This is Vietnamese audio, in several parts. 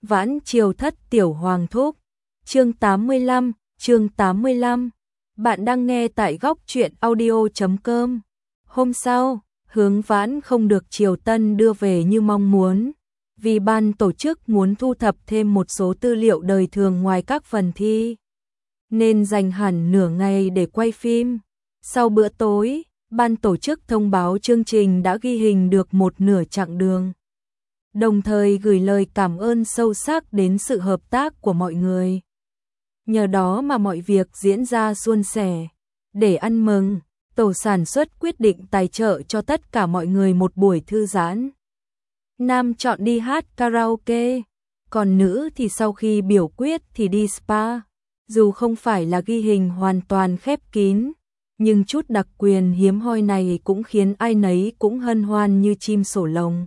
Vãn Triều Thất Tiểu Hoàng Thúc. Chương 85. Bạn đang nghe tại góc truyện audio.com. Hôm sau, Hướng Vãn không được Triều Tân đưa về như mong muốn, vì ban tổ chức muốn thu thập thêm một số tư liệu đời thường ngoài các phần thi, nên dành hẳn nửa ngày để quay phim. Sau bữa tối, ban tổ chức thông báo chương trình đã ghi hình được một nửa chặng đường, đồng thời gửi lời cảm ơn sâu sắc đến sự hợp tác của mọi người. Nhờ đó mà mọi việc diễn ra suôn sẻ. Để ăn mừng, tổ sản xuất quyết định tài trợ cho tất cả mọi người một buổi thư giãn. Nam chọn đi hát karaoke, còn nữ thì sau khi biểu quyết thì đi spa. Dù không phải là ghi hình hoàn toàn khép kín, nhưng chút đặc quyền hiếm hoi này cũng khiến ai nấy cũng hân hoan như chim sổ lồng.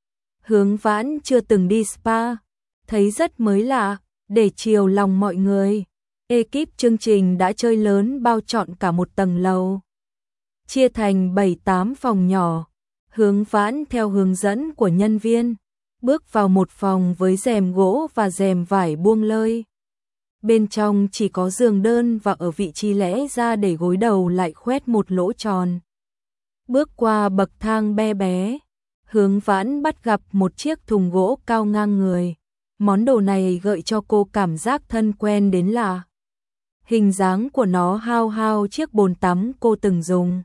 Hướng Vãn chưa từng đi spa, thấy rất mới lạ. Để chiều lòng mọi người, ekip chương trình đã chơi lớn bao trọn cả một tầng lầu, chia thành 7-8 phòng nhỏ. Hướng Vãn theo hướng dẫn của nhân viên, bước vào một phòng với rèm gỗ và rèm vải buông lơi. Bên trong chỉ có giường đơn và ở vị trí lẽ ra để gối đầu lại khoét một lỗ tròn. Bước qua bậc thang be bé, Hướng Vãn bắt gặp một chiếc thùng gỗ cao ngang người. Món đồ này gợi cho cô cảm giác thân quen đến lạ. Hình dáng của nó hao hao chiếc bồn tắm cô từng dùng.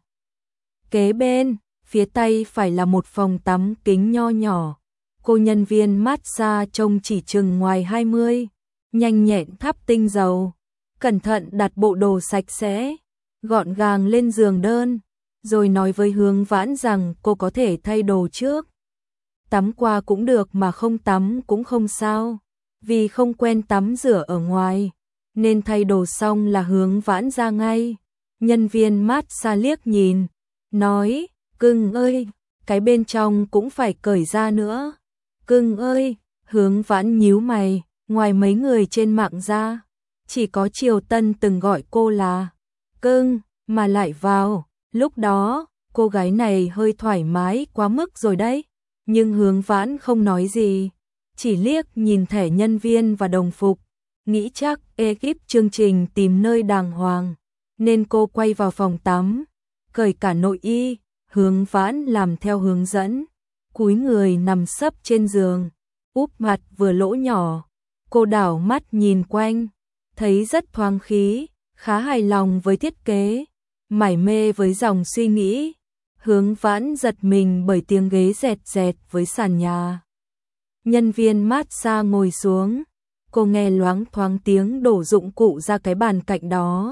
Kế bên, phía tay phải là một phòng tắm kính nho nhỏ. Cô nhân viên massage trông chỉ chừng ngoài 20, nhanh nhẹn thắp tinh dầu, cẩn thận đặt bộ đồ sạch sẽ, gọn gàng lên giường đơn, rồi nói với Hướng Vãn rằng cô có thể thay đồ trước. Tắm qua cũng được mà không tắm cũng không sao, vì không quen tắm rửa ở ngoài, nên thay đồ xong là Hướng Vãn ra ngay. Nhân viên massage liếc nhìn, nói, cưng ơi, cái bên trong cũng phải cởi ra nữa. Cưng ơi, Hướng Vãn nhíu mày, ngoài mấy người trên mạng ra, chỉ có Triều Tân từng gọi cô là cưng, mà lại vào. Lúc đó, cô gái này hơi thoải mái quá mức rồi đấy. Nhưng Hướng Vãn không nói gì, chỉ liếc nhìn thẻ nhân viên và đồng phục, nghĩ chắc ekip chương trình tìm nơi đàng hoàng, nên cô quay vào phòng tắm, cởi cả nội y. Hướng Vãn làm theo hướng dẫn, cúi người nằm sấp trên giường, úp mặt vừa lỗ nhỏ. Cô đảo mắt nhìn quanh, thấy rất thoáng khí, khá hài lòng với thiết kế, mải mê với dòng suy nghĩ. Hướng Vãn giật mình bởi tiếng ghế rẹt rẹt với sàn nhà. Nhân viên massage ngồi xuống, cô nghe loáng thoáng tiếng đổ dụng cụ ra cái bàn cạnh đó.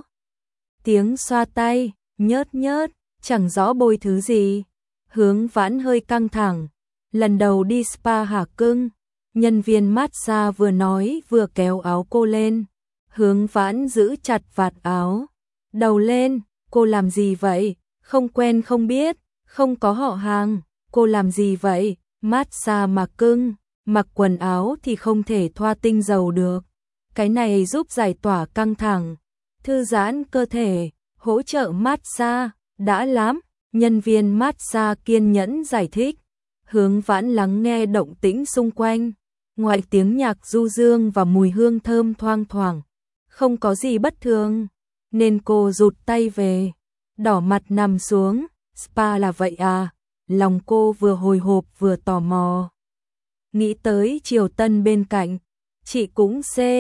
Tiếng xoa tay, nhớt nhớt, chẳng rõ bôi thứ gì. Hướng Vãn hơi căng thẳng, lần đầu đi spa hả cưng? Nhân viên massage vừa nói vừa kéo áo cô lên. Hướng Vãn giữ chặt vạt áo, đầu lên. Cô làm gì vậy? Không quen không biết, không có họ hàng. Cô làm gì vậy? Massage mà cưng, mặc quần áo thì không thể thoa tinh dầu được. Cái này giúp giải tỏa căng thẳng, thư giãn cơ thể, hỗ trợ massage, đã lắm. Nhân viên massage kiên nhẫn giải thích. Hướng Vãn lắng nghe động tĩnh xung quanh, ngoài tiếng nhạc du dương và mùi hương thơm thoang thoảng, không có gì bất thường, nên cô rụt tay về, đỏ mặt nằm xuống. Spa là vậy à? Lòng cô vừa hồi hộp vừa tò mò. Nghĩ tới Triều Tân bên cạnh, chị cũng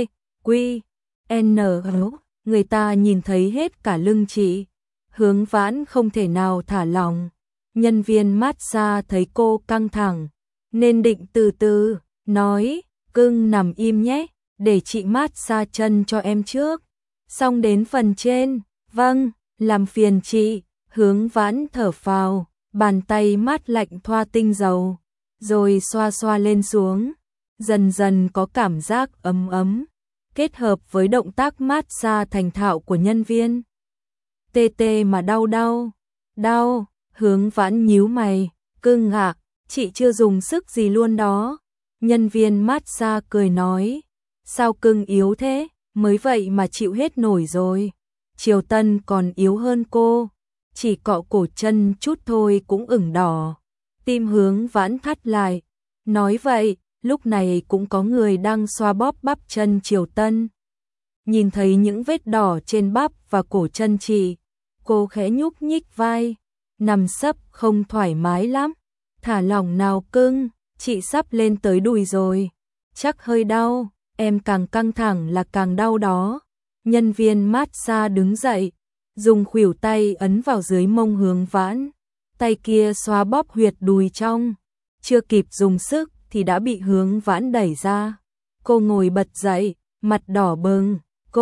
người ta nhìn thấy hết cả lưng chị. Hướng Vãn không thể nào thả lỏng. Nhân viên massage thấy cô căng thẳng, nên định từ từ, nói, cưng nằm im nhé, để chị massage chân cho em trước. Xong đến phần trên, vâng, làm phiền chị. Hướng Vãn thở phào, bàn tay mát lạnh thoa tinh dầu, rồi xoa xoa lên xuống, dần dần có cảm giác ấm ấm, kết hợp với động tác massage thành thạo của nhân viên. Tê tê mà đau. Hướng Vãn nhíu mày, cưng ạ, chị chưa dùng sức gì luôn đó. Nhân viên massage cười nói, sao cưng yếu thế, mới vậy mà chịu hết nổi rồi. Triều Tân còn yếu hơn cô, chỉ cọ cổ chân chút thôi cũng ửng đỏ. Tim Hướng Vãn thắt lại, nói vậy lúc này cũng có người đang xoa bóp bắp chân Triều Tân. Nhìn thấy những vết đỏ trên bắp và cổ chân chị, cô khẽ nhúc nhích vai, nằm sấp không thoải mái lắm. Thả lỏng nào cưng, chị sắp lên tới đùi rồi. Chắc hơi đau, em càng căng thẳng là càng đau đó. Nhân viên massage đứng dậy, dùng khuỷu tay ấn vào dưới mông Hướng Vãn. Tay kia xoa bóp huyệt đùi trong. Chưa kịp dùng sức thì đã bị Hướng Vãn đẩy ra. Cô ngồi bật dậy, mặt đỏ bừng.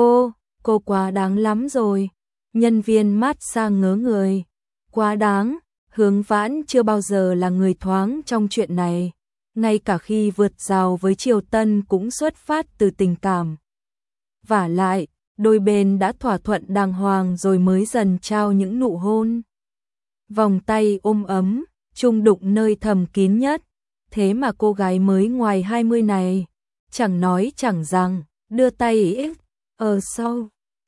Cô quá đáng lắm rồi. Nhân viên massage ngớ người. Quá đáng, Hướng Vãn chưa bao giờ là người thoáng trong chuyện này. Ngay cả khi vượt rào với Triều Tân cũng xuất phát từ tình cảm. Vả lại, đôi bên đã thỏa thuận đàng hoàng rồi mới dần trao những nụ hôn. Vòng tay ôm ấm, chung đụng nơi thầm kín nhất. Thế mà cô gái mới ngoài 20 này, chẳng nói chẳng rằng, đưa tay ít, ở sau,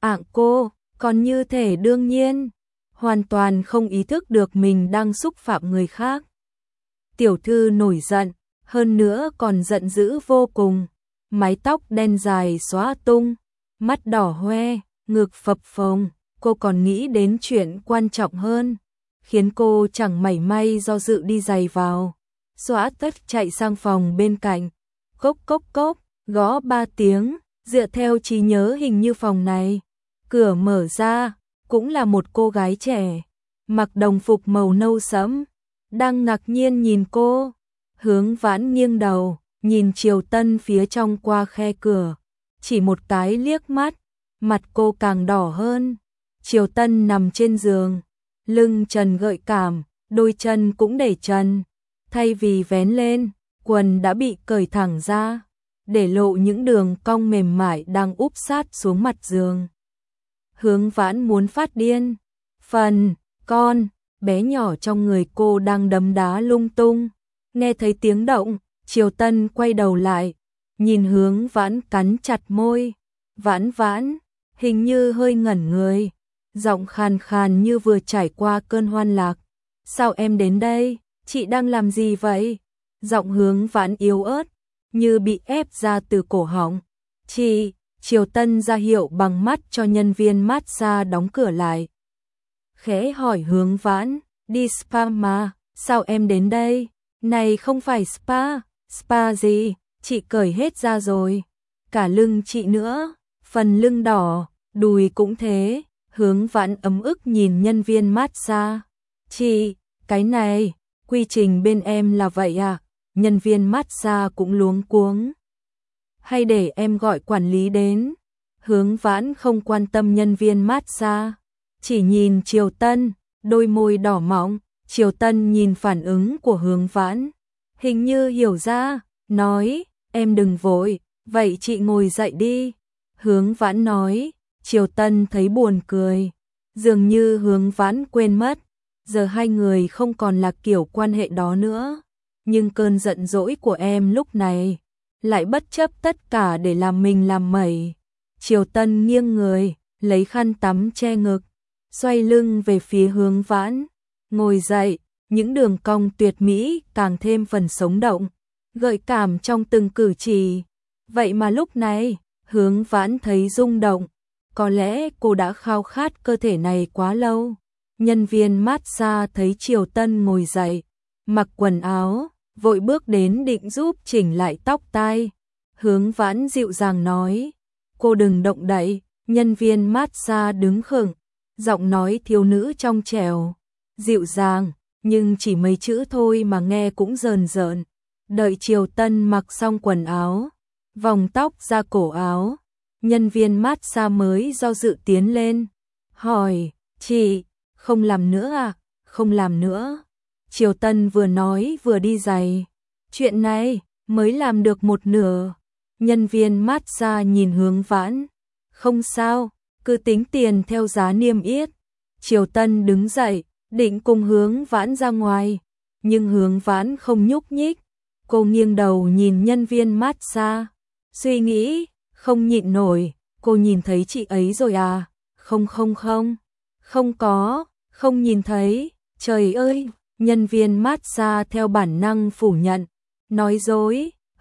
cô, còn như thể đương nhiên, hoàn toàn không ý thức được mình đang xúc phạm người khác. Tiểu thư nổi giận, hơn nữa còn giận dữ vô cùng, mái tóc đen dài xóa tung, mắt đỏ hoe, ngực phập phồng, cô còn nghĩ đến chuyện quan trọng hơn, khiến cô chẳng mảy may do dự đi giày vào. Xóa tất chạy sang phòng bên cạnh, cốc cốc cốc, gõ 3 tiếng, dựa theo trí nhớ hình như phòng này. Cửa mở ra, cũng là một cô gái trẻ, mặc đồng phục màu nâu sẫm, đang ngạc nhiên nhìn cô. Hướng Vãn nghiêng đầu, nhìn Triều Tân phía trong qua khe cửa, chỉ một cái liếc mắt, mặt cô càng đỏ hơn. Triều Tân nằm trên giường, lưng trần gợi cảm, đôi chân cũng để trần. Thay vì vén lên, quần đã bị cởi thẳng ra, để lộ những đường cong mềm mại đang úp sát xuống mặt giường. Hướng Vãn muốn phát điên. Phần con bé nhỏ trong người cô đang đấm đá lung tung. Nghe thấy tiếng động, Triều Tân quay đầu lại, nhìn Hướng Vãn cắn chặt môi. Vãn Vãn, hình như hơi ngẩn người, giọng khàn khàn như vừa trải qua cơn hoan lạc. Sao em đến đây? Chị đang làm gì vậy? Giọng Hướng Vãn yếu ớt, như bị ép ra từ cổ họng. Chị, Triều Tân ra hiệu bằng mắt cho nhân viên massage đóng cửa lại. Khẽ hỏi Hướng Vãn, đi spa mà, sao em đến đây? Này không phải spa, spa gì, chị cởi hết ra rồi. Cả lưng chị nữa, phần lưng đỏ, đùi cũng thế. Hướng Vãn ấm ức nhìn nhân viên massage. Chị, cái này, quy trình bên em là vậy à? Nhân viên massage cũng luống cuống. Hay để em gọi quản lý đến? Hướng Vãn không quan tâm nhân viên massage, chỉ nhìn Triều Tân, đôi môi đỏ mọng. Triều Tân nhìn phản ứng của Hướng Vãn, hình như hiểu ra, nói, em đừng vội, vậy chị ngồi dậy đi. Hướng Vãn nói. Triều Tân thấy buồn cười, dường như Hướng Vãn quên mất, giờ hai người không còn là kiểu quan hệ đó nữa. Nhưng cơn giận dỗi của em lúc này lại bất chấp tất cả để làm mình làm mẩy. Triều Tân nghiêng người, lấy khăn tắm che ngực, xoay lưng về phía Hướng Vãn, ngồi dậy, những đường cong tuyệt mỹ càng thêm phần sống động, gợi cảm trong từng cử chỉ. Vậy mà lúc này, Hướng Vãn thấy rung động, có lẽ cô đã khao khát cơ thể này quá lâu. Nhân viên massage thấy Triều Tân ngồi dậy, mặc quần áo, vội bước đến định giúp chỉnh lại tóc tai. Hướng Vãn dịu dàng nói, cô đừng động đậy. Nhân viên massage đứng khựng, giọng nói thiếu nữ trong trẻo, dịu dàng, nhưng chỉ mấy chữ thôi mà nghe cũng rờn rợn. Đợi Triều Tân mặc xong quần áo, vòng tóc ra cổ áo, nhân viên massage mới do dự tiến lên, hỏi, chị, không làm nữa à? Không làm nữa. Triều Tân vừa nói vừa đi giày. Chuyện này mới làm được một nửa. Nhân viên massage nhìn Hướng Vãn. Không sao, cứ tính tiền theo giá niêm yết. Triều Tân đứng dậy, định cùng Hướng Vãn ra ngoài. Nhưng Hướng Vãn không nhúc nhích. Cô nghiêng đầu nhìn nhân viên massage. Suy nghĩ, không nhịn nổi. Cô nhìn thấy chị ấy rồi à? Không không không. Không có, không nhìn thấy. Trời ơi! Nhân viên massage theo bản năng phủ nhận, nói dối.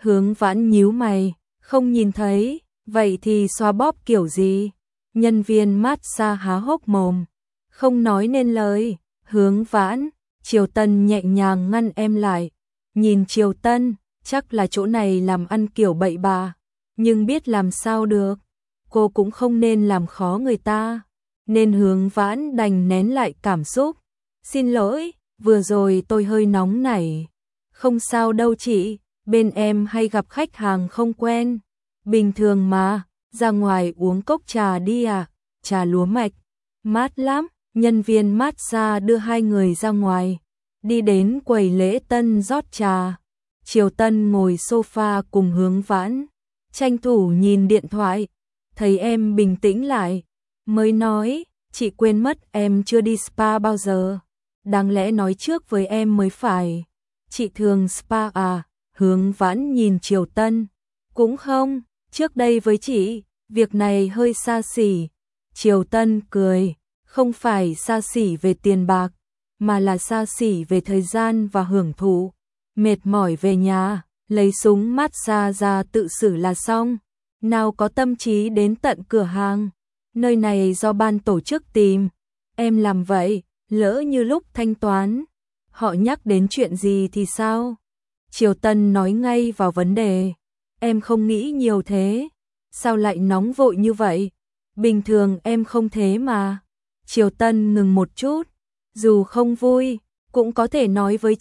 Hướng Vãn nhíu mày, không nhìn thấy, vậy thì xoa bóp kiểu gì? Nhân viên massage há hốc mồm, không nói nên lời. Hướng Vãn, Triều Tân nhẹ nhàng ngăn em lại. Nhìn Triều Tân, chắc là chỗ này làm ăn kiểu bậy bạ, nhưng biết làm sao được, cô cũng không nên làm khó người ta, nên Hướng Vãn đành nén lại cảm xúc. Xin lỗi, vừa rồi tôi hơi nóng nảy. Không sao đâu chị, bên em hay gặp khách hàng không quen. Bình thường mà, ra ngoài uống cốc trà đi à, trà lúa mạch, mát lắm. Nhân viên massage đưa hai người ra ngoài, đi đến quầy lễ tân rót trà. Triều Tân ngồi sofa cùng Hướng Vãn, tranh thủ nhìn điện thoại, thấy em bình tĩnh lại, mới nói, chị quên mất em chưa đi spa bao giờ, đáng lẽ nói trước với em mới phải. Chị thường spa à? Hướng Vãn nhìn Triều Tân, cũng không, trước đây với chị, việc này hơi xa xỉ. Triều Tân cười, không phải xa xỉ về tiền bạc, mà là xa xỉ về thời gian và hưởng thụ. Mệt mỏi về nhà, lấy súng massage ra tự xử là xong, nào có tâm trí đến tận cửa hàng. Nơi này do ban tổ chức tìm, em làm vậy, lỡ như lúc thanh toán, họ nhắc đến chuyện gì thì sao? Triều Tân nói ngay vào vấn đề, em không nghĩ nhiều thế, sao lại nóng vội như vậy? Bình thường em không thế mà. Triều Tân ngừng một chút, dù không vui, cũng có thể nói với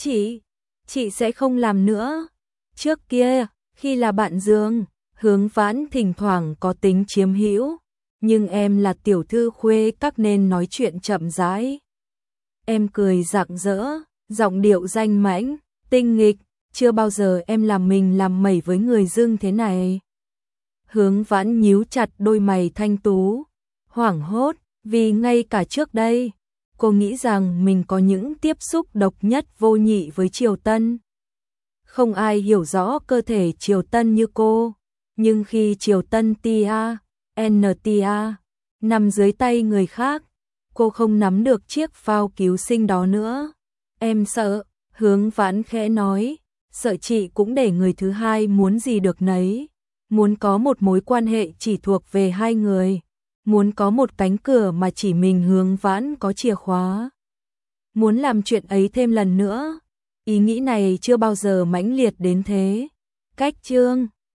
chị sẽ không làm nữa. Trước kia, khi là bạn giường, Hướng Vãn thỉnh thoảng có tính chiếm hữu, nhưng em là tiểu thư khuê các nên nói chuyện chậm rãi. Em cười rạng rỡ, giọng điệu danh mãnh, tinh nghịch, chưa bao giờ em làm mình làm mẩy với người dưng thế này. Hướng Vãn nhíu chặt đôi mày thanh tú, hoảng hốt, vì ngay cả trước đây, cô nghĩ rằng mình có những tiếp xúc độc nhất vô nhị với Triều Tân. Không ai hiểu rõ cơ thể Triều Tân như cô, nhưng khi Triều Tân NTA nằm dưới tay người khác, cô không nắm được chiếc phao cứu sinh đó nữa. Em sợ, Hướng Vãn khẽ nói, sợ chị cũng để người thứ hai muốn gì được nấy, muốn có một mối quan hệ chỉ thuộc về hai người, muốn có một cánh cửa mà chỉ mình Hướng Vãn có chìa khóa. Muốn làm chuyện ấy thêm lần nữa, ý nghĩ này chưa bao giờ mãnh liệt đến thế. Cách chương